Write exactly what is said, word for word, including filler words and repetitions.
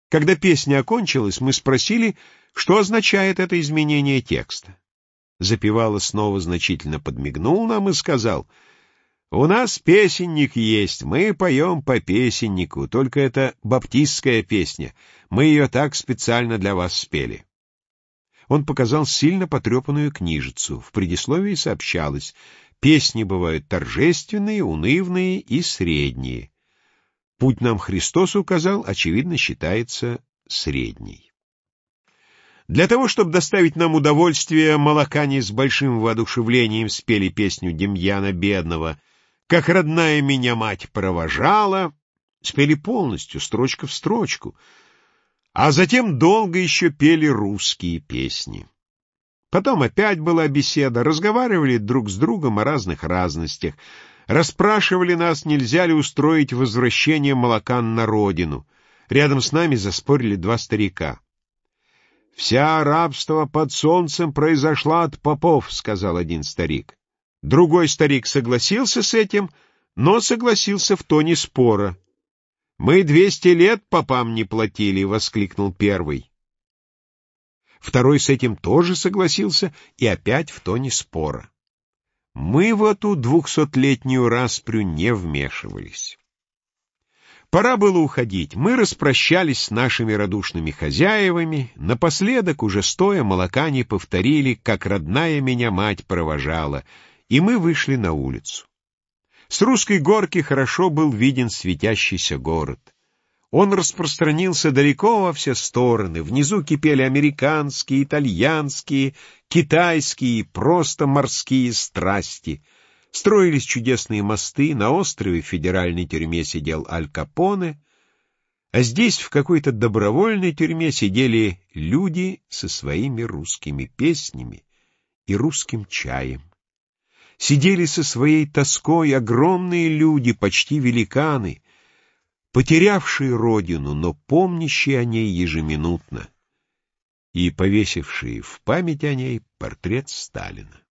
Когда песня окончилась, мы спросили, что означает это изменение текста. Запевала снова значительно подмигнул нам и сказал: «У нас песенник есть, мы поем по песеннику, только это баптистская песня, мы ее так специально для вас спели». Он показал сильно потрепанную книжицу. В предисловии сообщалось: песни бывают торжественные, унывные и средние. Путь нам Христос указал, очевидно, считается средней. Для того, чтобы доставить нам удовольствие, молокане с большим воодушевлением спели песню Демьяна Бедного «Как родная меня мать провожала», спели полностью, строчка в строчку, а затем долго еще пели русские песни. Потом опять была беседа, разговаривали друг с другом о разных разностях, расспрашивали нас, нельзя ли устроить возвращение молокан на родину. Рядом с нами заспорили два старика. «Вся рабство под солнцем произошла от попов», — сказал один старик. Другой старик согласился с этим, но согласился в тоне спора. «Мы двести лет попам не платили», — воскликнул первый. Второй с этим тоже согласился и опять в тоне спора. Мы в эту двухсотлетнюю распрю не вмешивались. Пора было уходить. Мы распрощались с нашими радушными хозяевами. Напоследок, уже стоя, молокане повторили «Как родная меня мать провожала», и мы вышли на улицу. С Русской горки хорошо был виден светящийся город. Он распространился далеко во все стороны. Внизу кипели американские, итальянские, китайские и просто морские страсти. Строились чудесные мосты, на острове в федеральной тюрьме сидел Аль Капоне, а здесь в какой-то добровольной тюрьме сидели люди со своими русскими песнями и русским чаем. Сидели со своей тоской огромные люди, почти великаны, потерявшие родину, но помнящие о ней ежеминутно, и повесившие в память о ней портрет Сталина.